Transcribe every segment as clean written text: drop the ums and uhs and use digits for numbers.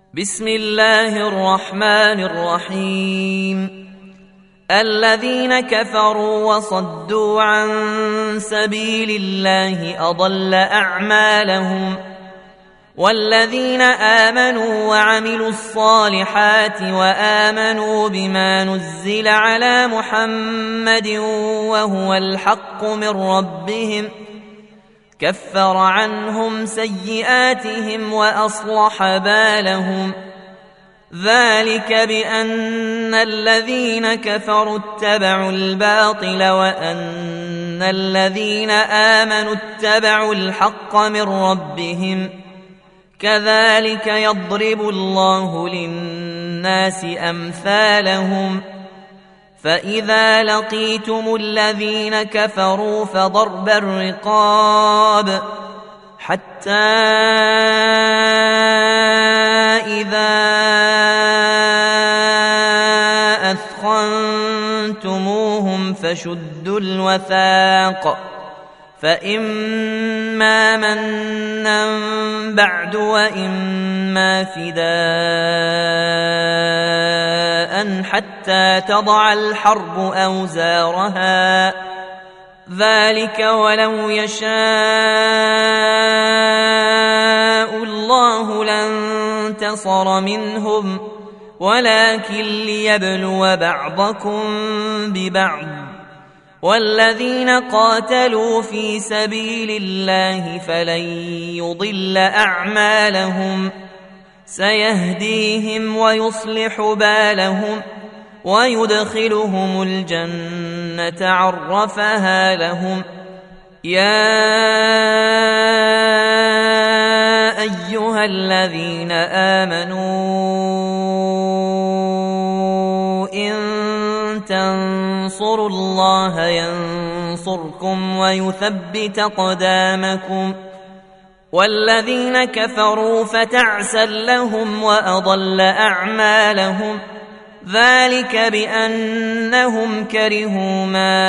بسم الله الرحمن الرحيم. الذين كفروا وصدوا عن سبيل الله أضل أعمالهم، والذين آمنوا وعملوا الصالحات وآمنوا بما نزل على محمد وهو الحق من ربهم كفر عنهم سيئاتهم وأصلح بالهم. ذلك بأن الذين كفروا اتبعوا الباطل وأن الذين آمنوا اتبعوا الحق من ربهم. كذلك يضرب الله للناس أمثالهم. فإذا لقيتم الذين كفروا فضرب الرقاب حتى إذا أثخنتموهم فشدوا الوثاق، فإما منا بعد وإما فداء حتى تضع الحرب أوزارها. ذلك ولو يشاء الله لانتصر منهم، ولكن ليبلو بعضكم ببعض. والذين قاتلوا في سبيل الله فلن يضل أعمالهم، سيهديهم ويصلح بالهم ويدخلهم الجنة عرفها لهم. يا أيها الذين آمنوا إن تنصروا الله ينصركم ويثبت أقدامكم. والذين كفروا فتعسا لهم وأضل أعمالهم. ذلك بأنهم كرهوا ما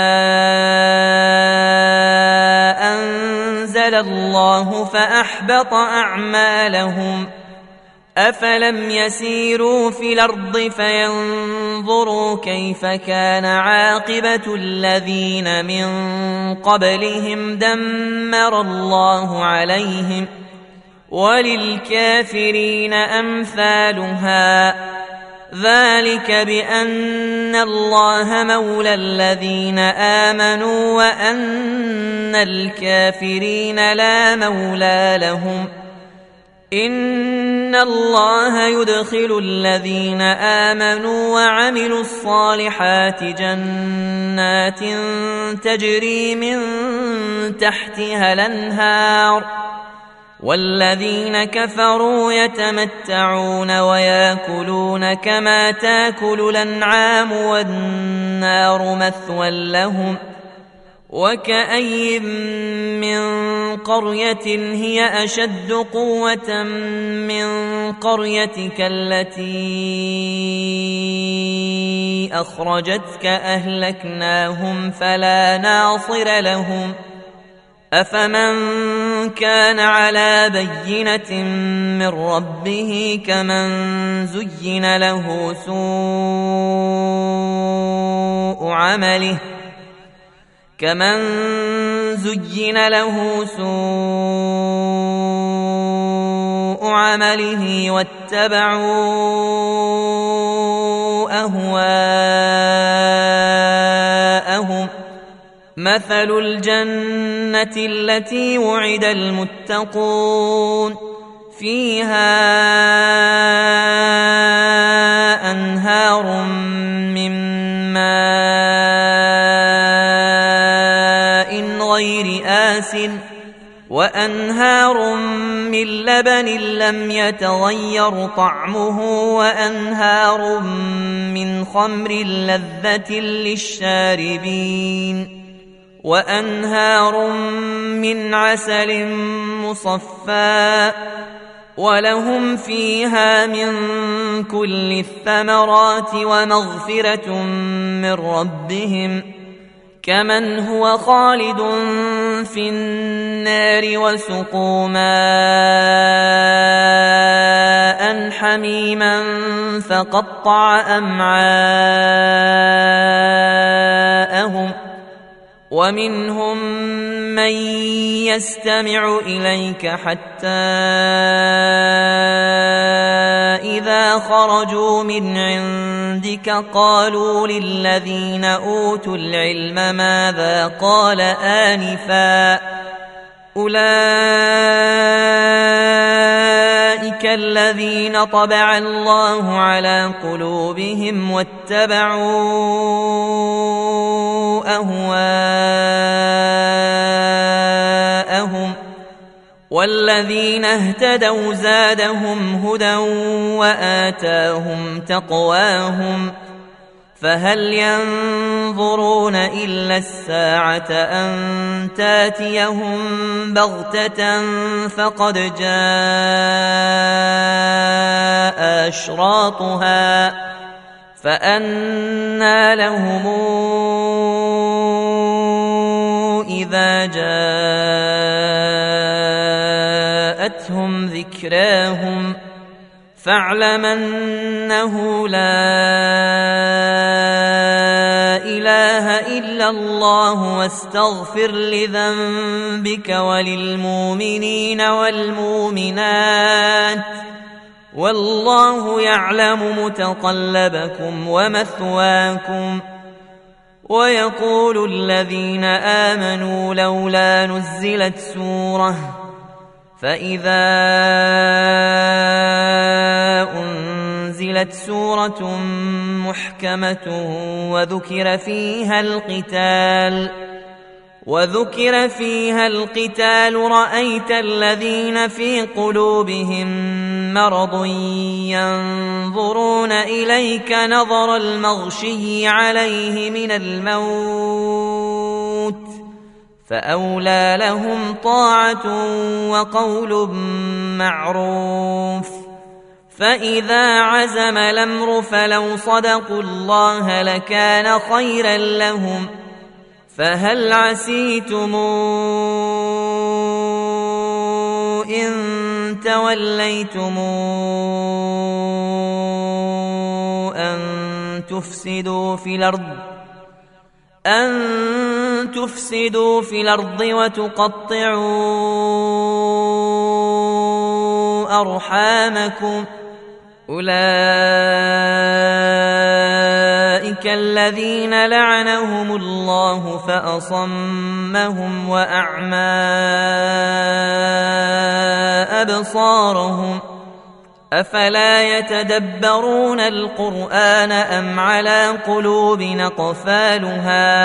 أنزل الله فأحبط أعمالهم. أفلم يسيروا في الأرض فينظروا كيف كان عاقبة الذين من قبلهم دمر الله عليهم، وللكافرين أمثالها. ذلك بأن الله مولى الذين آمنوا وأن الكافرين لا مولى لهم. إن الله يدخل الذين آمنوا وعملوا الصالحات جنات تجري من تحتها الأنهار، والذين كفروا يتمتعون ويأكلون كما تأكل الأنعام والنار مثوى لهم. وكأي من قرية هي أشد قوة من قريتك التي أخرجتك أهلكناهم فلا ناصر لهم. أفمن كان على بينة من ربه كمن زين له سوء عمله واتبعوا أهواءهم. مثل الجنة التي وعد المتقون فيها أنهار من ماء غير آسن وأنهار من لبن لم يتغير طعمه وأنهار من خمر لذة للشاربين وأنهار من عسل مصفى. ولهم فيها من كل الثمرات ومغفرة من ربهم، كمن هو خالد في النار وسقوا ماء حميما فقطع أمعاءهم ومنهم من يستمع إليك حتى إذا خرجوا من عندك قالوا للذين أوتوا العلم ماذا قال آنفا أولئك الذين طبع الله على قلوبهم واتبعوا أهواءهم والذين اهتدوا زادهم هدى وآتاهم تقواهم فهل ينظرون إلا الساعة أن تاتيهم بغتة فقد جاء أشراطها فأنى لهم إذا جاءتهم ذكراهم فاعلم أنه لا إله إلا الله واستغفر لذنبك وللمؤمنين والمؤمنات والله يعلم متقلبكم ومثواكم ويقول الذين آمنوا لولا نزلت سورة فإذا أنزلت سورة محكمة وذكر فيها القتال رأيت الذين في قلوبهم مرض ينظرون إليك نظر المغشي عليه من الموت فأولى لهم طاعة وقول معروف فإذا عزم الأمر فلو صدقوا الله لكان خيرا لهم فهل عسيتم إن توليتم أن تفسدوا في الأرض وتقطعوا أرحامكم أولئك الذين لعنهم الله فأصمهم وأعمى أبصارهم أفلا يتدبرون القرآن أم على قلوب أقفالها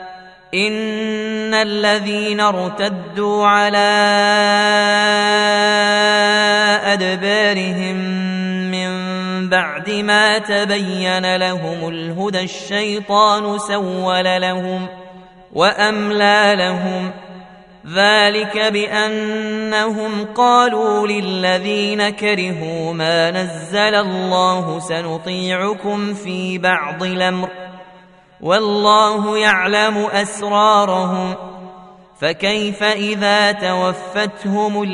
إن الذين ارتدوا على أدبارهم من بعد ما تبين لهم الهدى الشيطان سول لهم وأملى لهم ذلك بأنهم قالوا للذين كرهوا ما نزل الله سنطيعكم في بعض الأمر والله يعلم أسرارهم فكيف إذا توفتهم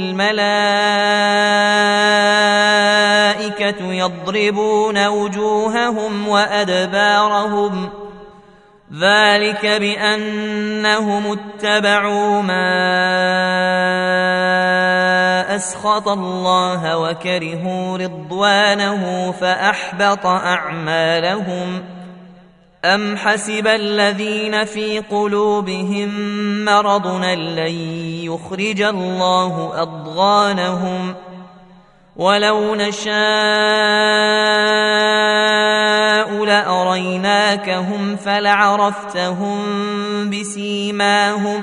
الملائكة يضربون وجوههم وأدبارهم ذلك بأنهم اتبعوا ما أسخط الله وكرهوا رضوانه فأحبط أعمالهم أم حسب الذين في قلوبهم مرض لن يخرج الله أضغانهم ولو نشاء لأريناكهم فلعرفتهم بسيماهم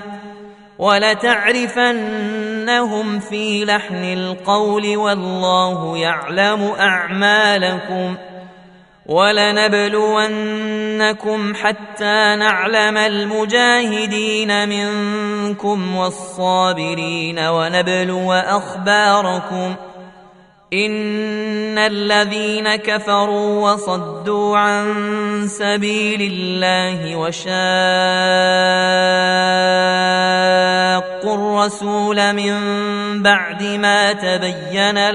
ولتعرفنهم في لحن القول والله يعلم أعمالكم ولنبلونكم حتى نعلم المجاهدين منكم والصابرين ونبلو أخباركم إن الذين كفروا وصدوا عن سبيل الله وشاقوا الرسول من بعد ما تبين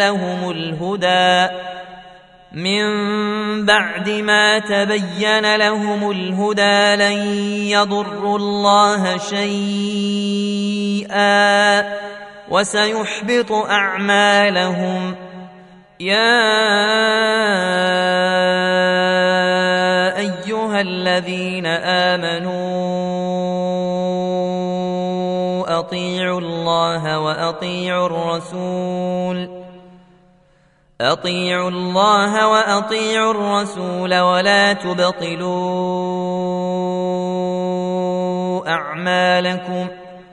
لهم الهدى لن يضروا الله شيئا وسيحبط أعمالهم. يا أيها الذين آمنوا أطيعوا الله وأطيعوا الرسول ولا تبطلوا أعمالكم.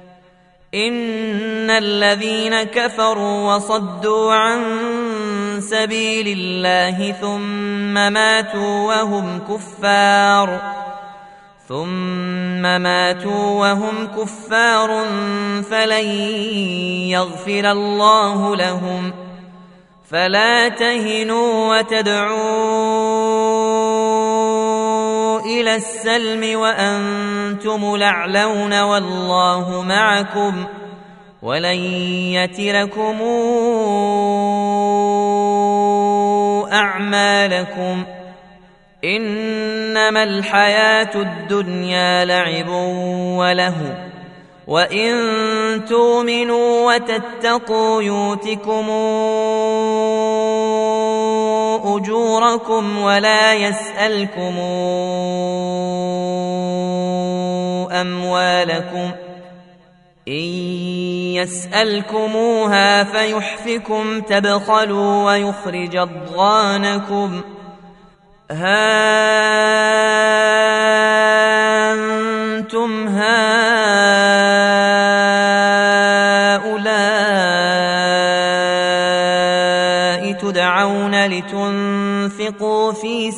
إن الذين كفروا وصدوا عن سبيل الله ثم ماتوا وهم كفار فلن يغفر الله لهم. فلا تهنوا وتدعوا إلى السلم وأنتم الأعلون والله معكم ولن يتركم أعمالكم. إنما الحياة الدنيا لعب ولهو وإن تؤمنوا وتتقوا يؤتكم أجوركم ولا يسألكم أموالكم. إن يسألكموها فيحفكم تبخلوا ويخرج أضغانكم. ها أنتم هؤلاء تدعون لتنفقوا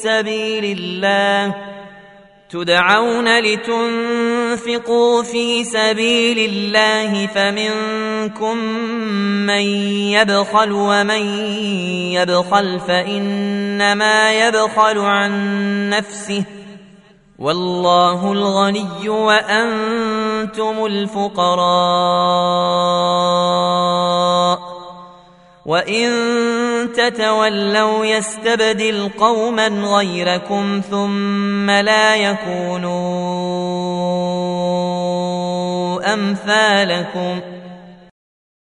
في سبيل الله فمنكم من يبخل ومن يبخل فإنما يبخل عن نفسه والله الغني وأنتم الفقراء. وإن تتولوا يستبدل قوما غيركم ثم لا يكونوا أمثالكم.